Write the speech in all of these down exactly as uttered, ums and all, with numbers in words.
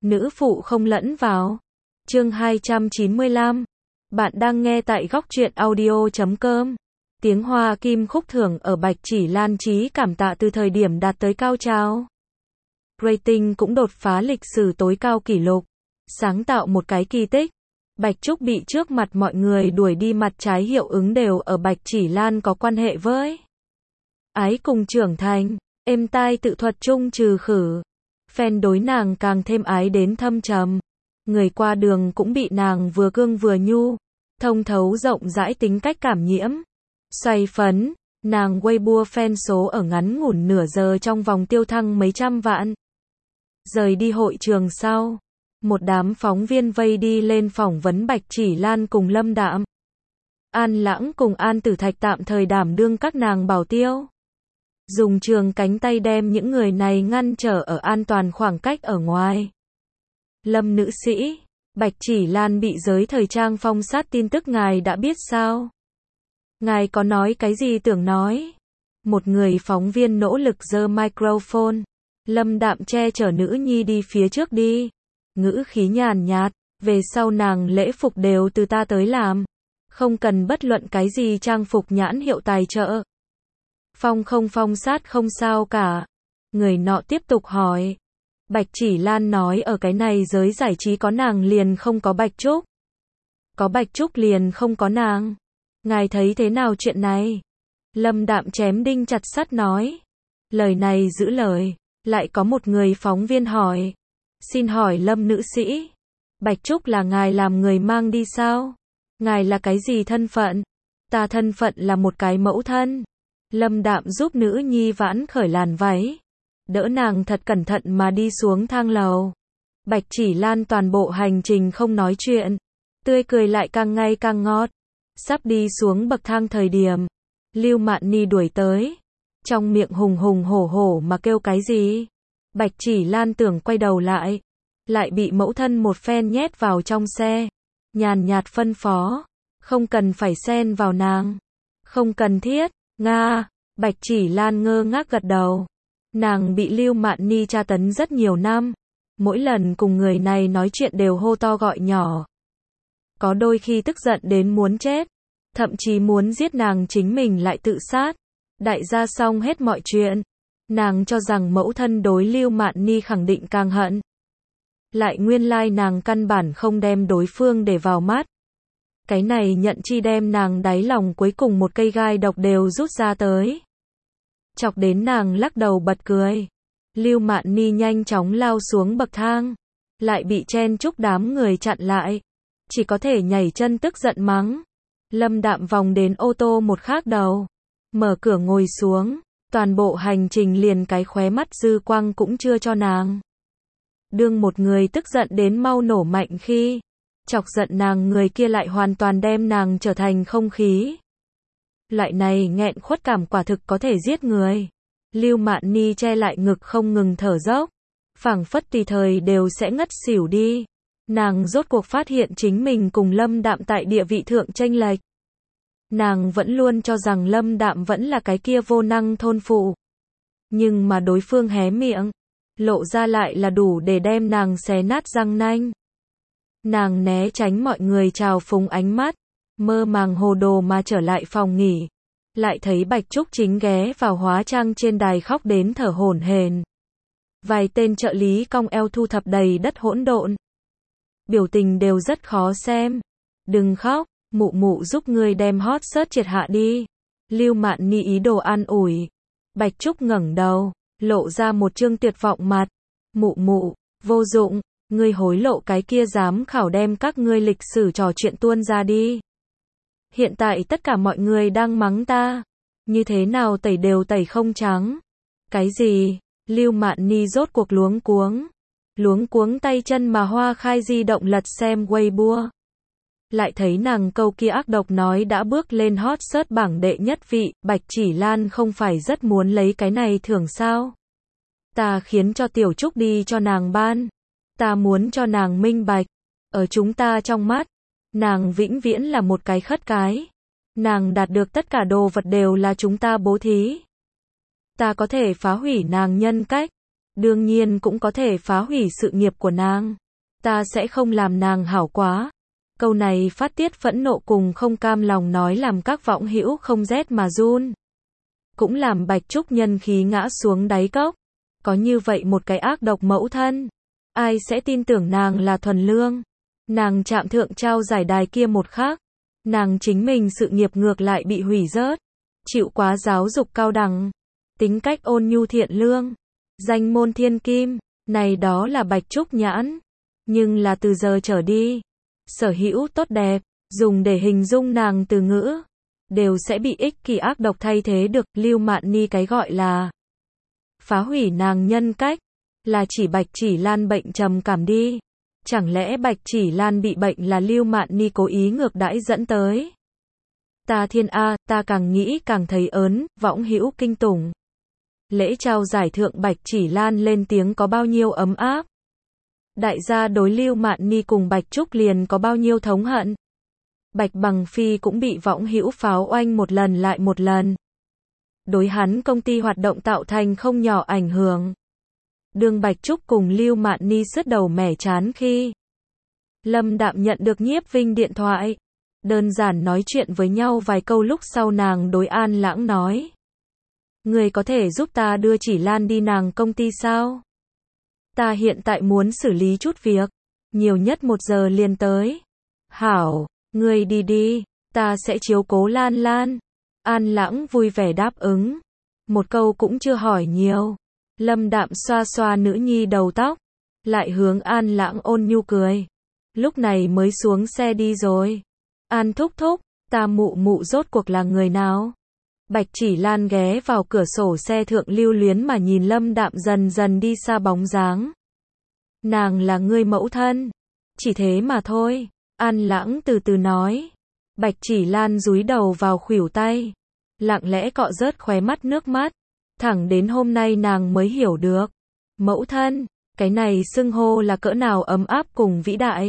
nữ phụ không lẫn vào. Chương hai trăm chín mươi lăm. Bạn đang nghe tại góc truyện audio chấm com. Tiếng hoa kim khúc thưởng ở Bạch Chỉ Lan Chí cảm tạ từ thời điểm đạt tới cao trào. Rating cũng đột phá lịch sử tối cao kỷ lục. Sáng tạo một cái kỳ tích. Bạch Trúc bị trước mặt mọi người đuổi đi mặt trái hiệu ứng đều ở Bạch Chỉ Lan có quan hệ với ái cùng trưởng thành, êm tai tự thuật chung trừ khử. Fan đối nàng càng thêm ái đến thâm trầm. Người qua đường cũng bị nàng vừa cương vừa nhu, thông thấu rộng rãi tính cách cảm nhiễm. Xoay phấn, nàng Weibo fan số ở ngắn ngủn nửa giờ trong vòng tiêu thăng mấy trăm vạn. Rời đi hội trường sau, một đám phóng viên vây đi lên phỏng vấn Bạch Chỉ Lan cùng Lâm Đạm. An Lãng cùng An Tử Thạch tạm thời đảm đương các nàng bảo tiêu. Dùng trường cánh tay đem những người này ngăn trở ở an toàn khoảng cách ở ngoài. Lâm nữ sĩ, Bạch Chỉ Lan bị giới thời trang phong sát tin tức ngài đã biết sao? Ngài có nói cái gì tưởng nói? Một người phóng viên nỗ lực giơ microphone. Lâm Đạm che chở nữ nhi đi phía trước đi. Ngữ khí nhàn nhạt, về sau nàng lễ phục đều từ ta tới làm. Không cần bất luận cái gì trang phục nhãn hiệu tài trợ. Phong không phong sát không sao cả. Người nọ tiếp tục hỏi. Bạch Chỉ Lan nói ở cái này giới giải trí có nàng liền không có Bạch Trúc. Có Bạch Trúc liền không có nàng. Ngài thấy thế nào chuyện này? Lâm Đạm chém đinh chặt sắt nói. Lời này giữ lời. Lại có một người phóng viên hỏi. Xin hỏi Lâm nữ sĩ. Bạch Trúc là ngài làm người mang đi sao? Ngài là cái gì thân phận? Ta thân phận là một cái mẫu thân. Lâm Đạm giúp nữ nhi vãn khởi làn váy. Đỡ nàng thật cẩn thận mà đi xuống thang lầu. Bạch Chỉ Lan toàn bộ hành trình không nói chuyện. Tươi cười lại càng ngày càng ngọt. Sắp đi xuống bậc thang thời điểm. Lưu Mạn Ni đuổi tới. Trong miệng hùng hùng hổ hổ mà kêu cái gì? Bạch Chỉ Lan tưởng quay đầu lại. Lại bị mẫu thân một phen nhét vào trong xe. Nhàn nhạt phân phó. Không cần phải xen vào nàng. Không cần thiết. Nga. Bạch Chỉ Lan ngơ ngác gật đầu. Nàng bị Lưu Mạn Ni tra tấn rất nhiều năm. Mỗi lần cùng người này nói chuyện đều hô to gọi nhỏ. Có đôi khi tức giận đến muốn chết. Thậm chí muốn giết nàng chính mình lại tự sát. Đại gia xong hết mọi chuyện. Nàng cho rằng mẫu thân đối Lưu Mạn Ni khẳng định càng hận. Lại nguyên lai nàng căn bản không đem đối phương để vào mắt. Cái này nhận chi đem nàng đáy lòng cuối cùng một cây gai độc đều rút ra tới. Chọc đến nàng lắc đầu bật cười. Lưu Mạn Ni nhanh chóng lao xuống bậc thang. Lại bị chen chúc đám người chặn lại. Chỉ có thể nhảy chân tức giận mắng. Lâm Đạm vòng đến ô tô một khác đầu. Mở cửa ngồi xuống. Toàn bộ hành trình liền cái khóe mắt dư quang cũng chưa cho nàng. Đương một người tức giận đến mau nổ mạnh khi. Chọc giận nàng người kia lại hoàn toàn đem nàng trở thành không khí. Loại này nghẹn khuất cảm quả thực có thể giết người. Lưu Mạn Ni che lại ngực không ngừng thở dốc. Phảng phất tùy thời đều sẽ ngất xỉu đi. Nàng rốt cuộc phát hiện chính mình cùng Lâm Đạm tại địa vị thượng chênh lệch. Nàng vẫn luôn cho rằng Lâm Đạm vẫn là cái kia vô năng thôn phụ. Nhưng mà đối phương hé miệng. Lộ ra lại là đủ để đem nàng xé nát răng nanh. Nàng né tránh mọi người trào phúng ánh mắt. Mơ màng hồ đồ mà trở lại phòng nghỉ. Lại thấy Bạch Trúc chính ghé vào hóa trang trên đài khóc đến thở hổn hển. Vài tên trợ lý cong eo thu thập đầy đất hỗn độn. Biểu tình đều rất khó xem. Đừng khóc, mụ mụ giúp ngươi đem hot search triệt hạ đi. Lưu Mạn Ni ý đồ an ủi. Bạch Trúc ngẩng đầu, lộ ra một trương tuyệt vọng mặt. Mụ mụ, vô dụng, ngươi hối lộ cái kia giám khảo đem các ngươi lịch sử trò chuyện tuôn ra đi. Hiện tại tất cả mọi người đang mắng ta. Như thế nào tẩy đều tẩy không trắng. Cái gì? Lưu Mạn Ni rốt cuộc luống cuống. Luống cuống tay chân mà hoa khai di động lật xem Weibo. Lại thấy nàng câu kia ác độc nói đã bước lên hot search bảng đệ nhất vị. Bạch Chỉ Lan không phải rất muốn lấy cái này thưởng sao? Ta khiến cho Tiểu Trúc đi cho nàng ban. Ta muốn cho nàng minh bạch. Ở chúng ta trong mắt. Nàng vĩnh viễn là một cái khất cái. Nàng đạt được tất cả đồ vật đều là chúng ta bố thí. Ta có thể phá hủy nàng nhân cách. đương nhiên cũng có thể phá hủy sự nghiệp của nàng. Ta sẽ không làm nàng hảo quá. Câu này phát tiết phẫn nộ cùng không cam lòng nói làm các võng hữu không rét mà run. Cũng làm Bạch Trúc nhân khí ngã xuống đáy cốc. Có như vậy một cái ác độc mẫu thân, ai sẽ tin tưởng nàng là thuần lương. Nàng chạm thượng trao giải đài kia một khắc, nàng chính mình sự nghiệp ngược lại bị hủy rớt. Chịu quá giáo dục cao đẳng, tính cách ôn nhu thiện lương, danh môn thiên kim, này đó là Bạch Trúc nhãn. Nhưng là từ giờ trở đi, sở hữu tốt đẹp, dùng để hình dung nàng từ ngữ, đều sẽ bị ích kỷ ác độc thay thế được. Lưu Mạn Ni cái gọi là phá hủy nàng nhân cách, là chỉ Bạch Chỉ Lan bệnh trầm cảm đi. Chẳng lẽ Bạch Chỉ Lan bị bệnh là Lưu Mạn Ni cố ý ngược đãi dẫn tới? Ta thiên a, ta càng nghĩ càng thấy ớn, võng hữu kinh tủng. Lễ trao giải thượng Bạch Chỉ Lan lên tiếng có bao nhiêu ấm áp. Đại gia đối Lưu Mạn Ni cùng Bạch Trúc liền có bao nhiêu thống hận. Bạch Bằng Phi cũng bị võng hữu pháo oanh một lần lại một lần. Đối hắn công ty hoạt động tạo thành không nhỏ ảnh hưởng. Đường Bạch Trúc cùng Lưu Mạn Ni sứt đầu mẻ chán khi Lâm Đạm nhận được Nhiếp Vinh điện thoại. Đơn giản nói chuyện với nhau vài câu lúc sau nàng đối An Lãng nói. Người có thể giúp ta đưa Chỉ Lan đi nàng công ty sao? Ta hiện tại muốn xử lý chút việc, nhiều nhất một giờ liền tới. Hảo, người đi đi, ta sẽ chiếu cố Lan Lan. An Lãng vui vẻ đáp ứng. Một câu cũng chưa hỏi nhiều. Lâm Đạm xoa xoa nữ nhi đầu tóc, lại hướng An Lãng ôn nhu cười. Lúc này mới xuống xe đi rồi. An thúc thúc, ta mụ mụ rốt cuộc là người nào? Bạch Chỉ Lan ghé vào cửa sổ xe thượng lưu luyến mà nhìn Lâm Đạm dần dần đi xa bóng dáng. Nàng là ngươi mẫu thân. Chỉ thế mà thôi. An Lãng từ từ nói. Bạch Chỉ Lan dúi đầu vào khuỷu tay, lặng lẽ cọ rớt khóe mắt nước mắt. Thẳng đến hôm nay nàng mới hiểu được. Mẫu thân, cái này xưng hô là cỡ nào ấm áp cùng vĩ đại.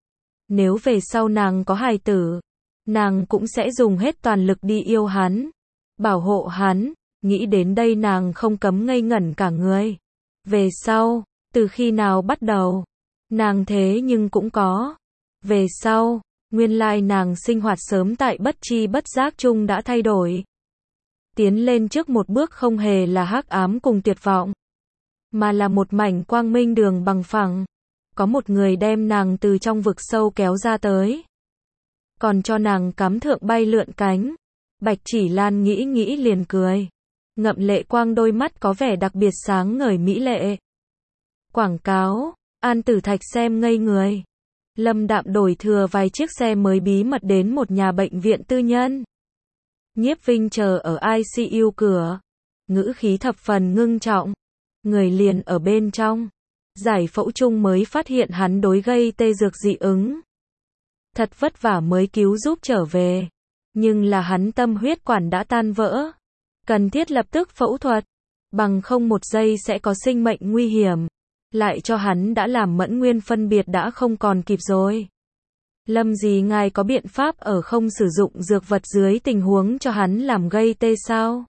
Nếu về sau nàng có hài tử, nàng cũng sẽ dùng hết toàn lực đi yêu hắn, bảo hộ hắn. Nghĩ đến đây nàng không cấm ngây ngẩn cả người. Về sau, từ khi nào bắt đầu, nàng thế nhưng cũng có. Về sau, nguyên lai nàng sinh hoạt sớm tại bất chi bất giác chung đã thay đổi. Tiến lên trước một bước không hề là hắc ám cùng tuyệt vọng, mà là một mảnh quang minh đường bằng phẳng. Có một người đem nàng từ trong vực sâu kéo ra tới, còn cho nàng cắm thượng bay lượn cánh. Bạch Chỉ Lan nghĩ nghĩ liền cười, ngậm lệ quang đôi mắt có vẻ đặc biệt sáng ngời mỹ lệ. Quảng cáo, An Tử Thạch xem ngây người. Lâm Đạm đổi thừa vài chiếc xe mới bí mật đến một nhà bệnh viện tư nhân. Nhiếp Vinh chờ ở i xê u cửa, ngữ khí thập phần ngưng trọng. Người liền ở bên trong. Giải phẫu chung mới phát hiện hắn đối gây tê dược dị ứng. Thật vất vả mới cứu giúp trở về. Nhưng là hắn tâm huyết quản đã tan vỡ. Cần thiết lập tức phẫu thuật. Bằng không một giây sẽ có sinh mệnh nguy hiểm. Lại cho hắn đã làm mẫn nguyên phân biệt đã không còn kịp rồi. Lâm gì ngài có biện pháp ở không sử dụng dược vật dưới tình huống cho hắn làm gây tê sao?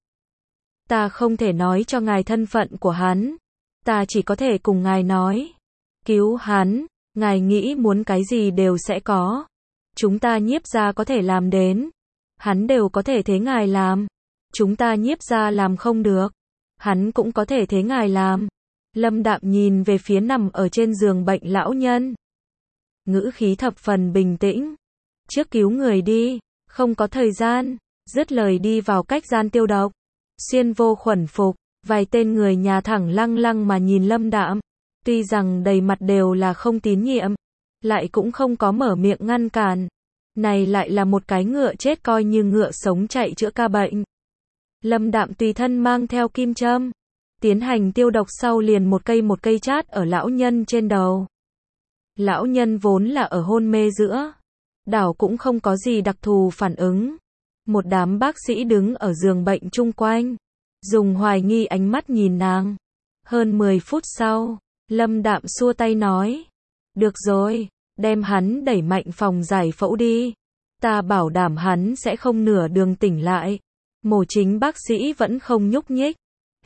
Ta không thể nói cho ngài thân phận của hắn. Ta chỉ có thể cùng ngài nói. Cứu hắn, ngài nghĩ muốn cái gì đều sẽ có. Chúng ta Nhiếp gia có thể làm đến. Hắn đều có thể thế ngài làm. Chúng ta Nhiếp gia làm không được. Hắn cũng có thể thế ngài làm. Lâm Đạm nhìn về phía nằm ở trên giường bệnh lão nhân. Ngữ khí thập phần bình tĩnh. Trước cứu người đi, không có thời gian. Dứt lời đi vào cách gian tiêu độc. Xuyên vô khuẩn phục, vài tên người nhà thẳng lăng lăng mà nhìn Lâm Đạm. Tuy rằng đầy mặt đều là không tín nhiệm, lại cũng không có mở miệng ngăn cản. Này lại là một cái ngựa chết coi như ngựa sống chạy chữa ca bệnh. Lâm Đạm tùy thân mang theo kim châm, tiến hành tiêu độc sau liền một cây một cây chát ở lão nhân trên đầu. Lão nhân vốn là ở hôn mê giữa, đảo cũng không có gì đặc thù phản ứng. Một đám bác sĩ đứng ở giường bệnh chung quanh, dùng hoài nghi ánh mắt nhìn nàng. Hơn mười phút sau, Lâm Đạm xua tay nói, được rồi, đem hắn đẩy mạnh phòng giải phẫu đi. Ta bảo đảm hắn sẽ không nửa đường tỉnh lại. Mổ chính bác sĩ vẫn không nhúc nhích.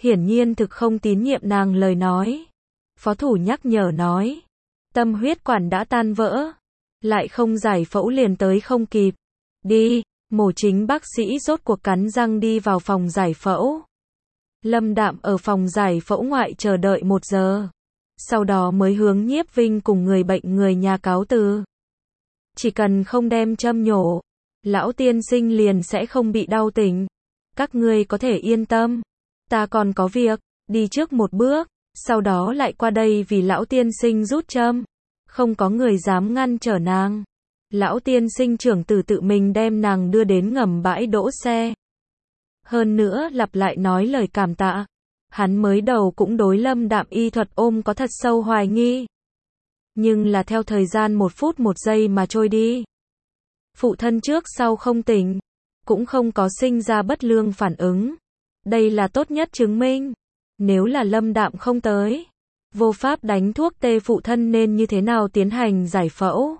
hiển nhiên thực không tín nhiệm nàng lời nói. Phó thủ nhắc nhở nói, tâm huyết quản đã tan vỡ, lại không giải phẫu liền tới không kịp. Đi, mổ chính bác sĩ rốt cuộc cắn răng đi vào phòng giải phẫu. Lâm Đạm ở phòng giải phẫu ngoại chờ đợi một giờ. Sau đó mới hướng Nhiếp Vinh cùng người bệnh người nhà cáo từ. Chỉ cần không đem châm nhổ, lão tiên sinh liền sẽ không bị đau tỉnh. Các ngươi có thể yên tâm. Ta còn có việc, đi trước một bước, sau đó lại qua đây vì lão tiên sinh rút châm. Không có người dám ngăn trở nàng. Lão tiên sinh trưởng tử tự mình đem nàng đưa đến ngầm bãi đỗ xe. Hơn nữa lặp lại nói lời cảm tạ. Hắn mới đầu cũng đối Lâm Đạm y thuật ôm có thật sâu hoài nghi. Nhưng là theo thời gian một phút một giây mà trôi đi. Phụ thân trước sau không tỉnh, cũng không có sinh ra bất lương phản ứng. Đây là tốt nhất chứng minh. Nếu là Lâm Đạm không tới, vô pháp đánh thuốc tê phụ thân nên như thế nào tiến hành giải phẫu.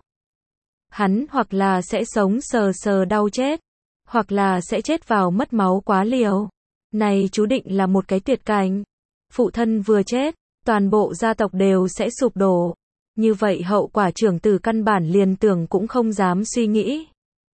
Hắn hoặc là sẽ sống sờ sờ đau chết, hoặc là sẽ chết vào mất máu quá liều. Này chú định là một cái tuyệt cảnh. Phụ thân vừa chết, toàn bộ gia tộc đều sẽ sụp đổ. Như vậy hậu quả trưởng tử căn bản liền tưởng cũng không dám suy nghĩ.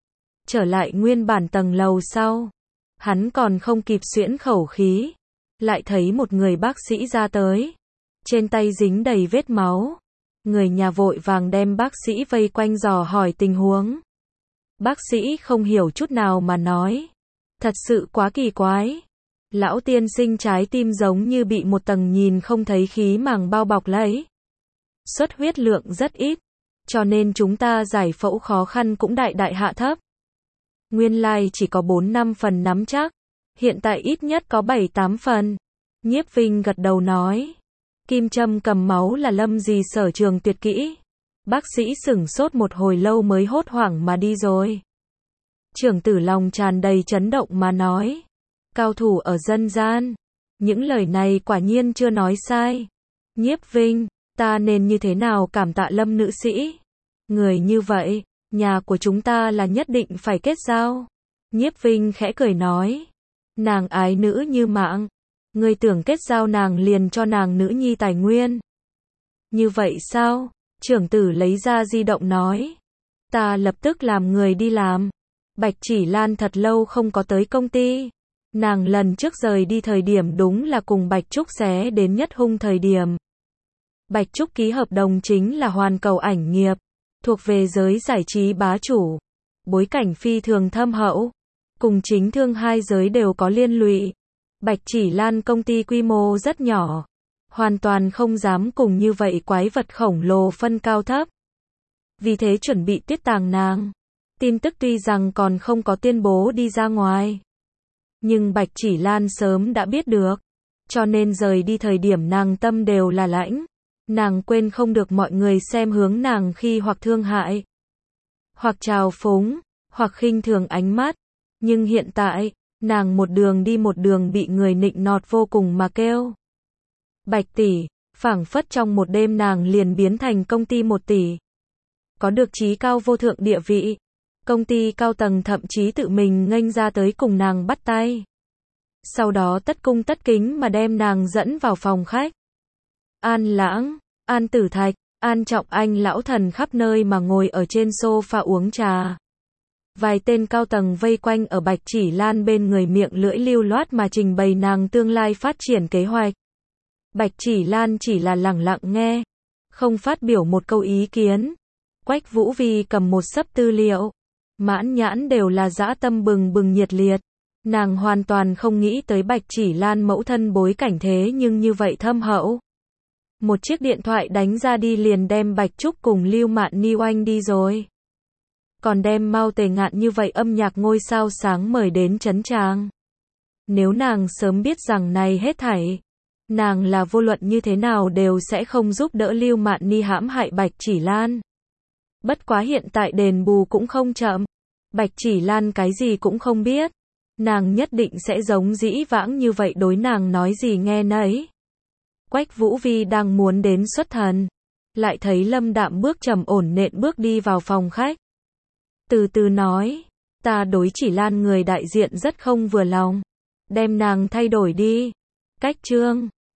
Trở lại nguyên bản tầng lầu sau, hắn còn không kịp xuyễn khẩu khí, lại thấy một người bác sĩ ra tới. Trên tay dính đầy vết máu. Người nhà vội vàng đem bác sĩ vây quanh dò hỏi tình huống. Bác sĩ không hiểu chút nào mà nói. Thật sự quá kỳ quái. Lão tiên sinh trái tim giống như bị một tầng nhìn không thấy khí màng bao bọc lấy. Xuất huyết lượng rất ít, cho nên chúng ta giải phẫu khó khăn cũng đại đại hạ thấp. Nguyên lai chỉ có bốn năm phần nắm chắc, hiện tại ít nhất có bảy tám phần. Nhiếp Vinh gật đầu nói. Kim châm cầm máu là Lâm gì sở trường tuyệt kỹ. Bác sĩ sửng sốt một hồi lâu mới hốt hoảng mà đi rồi. Trưởng tử lòng tràn đầy chấn động mà nói. Cao thủ ở dân gian. Những lời này quả nhiên chưa nói sai. Nhiếp Vinh, ta nên như thế nào cảm tạ Lâm nữ sĩ? Người như vậy, nhà của chúng ta là nhất định phải kết giao. Nhiếp Vinh khẽ cười nói. Nàng ái nữ như mạng. Ngươi tưởng kết giao nàng liền cho nàng nữ nhi tài nguyên. Như vậy sao? Trưởng tử lấy ra di động nói. Ta lập tức làm người đi làm. Bạch Chỉ Lan thật lâu không có tới công ty. Nàng lần trước rời đi thời điểm đúng là cùng Bạch Trúc xé đến nhất hung thời điểm. Bạch Trúc ký hợp đồng chính là Hoàn Cầu ảnh nghiệp, thuộc về giới giải trí bá chủ. Bối cảnh phi thường thâm hậu, cùng chính thương hai giới đều có liên lụy. Bạch Chỉ Lan công ty quy mô rất nhỏ, hoàn toàn không dám cùng như vậy quái vật khổng lồ phân cao thấp. Vì thế chuẩn bị tuyết tàng nàng. Tin tức tuy rằng còn không có tuyên bố đi ra ngoài, nhưng Bạch Chỉ Lan sớm đã biết được, cho nên rời đi thời điểm nàng tâm đều là lãnh. Nàng quên không được mọi người xem hướng nàng khi hoặc thương hại, hoặc trào phúng, hoặc khinh thường ánh mắt. Nhưng hiện tại, nàng một đường đi một đường bị người nịnh nọt vô cùng mà kêu. Bạch tỷ, phảng phất trong một đêm nàng liền biến thành công ty một tỷ. Có được chí cao vô thượng địa vị. Công ty cao tầng thậm chí tự mình nghênh ra tới cùng nàng bắt tay. Sau đó tất cung tất kính mà đem nàng dẫn vào phòng khách. An Lãng, An Tử Thạch, An Trọng Anh lão thần khắp nơi mà ngồi ở trên sofa uống trà. Vài tên cao tầng vây quanh ở Bạch Chỉ Lan bên người miệng lưỡi lưu loát mà trình bày nàng tương lai phát triển kế hoạch. Bạch Chỉ Lan chỉ là lẳng lặng nghe, không phát biểu một câu ý kiến. Quách Vũ Vi cầm một xấp tư liệu, mãn nhãn đều là dã tâm bừng bừng nhiệt liệt. Nàng hoàn toàn không nghĩ tới Bạch Chỉ Lan mẫu thân bối cảnh thế nhưng như vậy thâm hậu. Một chiếc điện thoại đánh ra đi liền đem Bạch Trúc cùng Lưu Mạn Ni oanh đi rồi. Còn đem Mao Tề Ngạn như vậy âm nhạc ngôi sao sáng mời đến trấn tràng. Nếu nàng sớm biết rằng này hết thảy, nàng là vô luận như thế nào đều sẽ không giúp đỡ Lưu Mạn Ni hãm hại Bạch Chỉ Lan. Bất quá hiện tại đền bù cũng không chậm. Bạch Chỉ Lan cái gì cũng không biết. Nàng nhất định sẽ giống dĩ vãng như vậy đối nàng nói gì nghe nấy. Quách Vũ Vi đang muốn đến xuất thần, lại thấy Lâm Đạm bước trầm ổn nện bước đi vào phòng khách. Từ từ nói, ta đối Chỉ Lan người đại diện rất không vừa lòng. Đem nàng thay đổi đi. Cách chương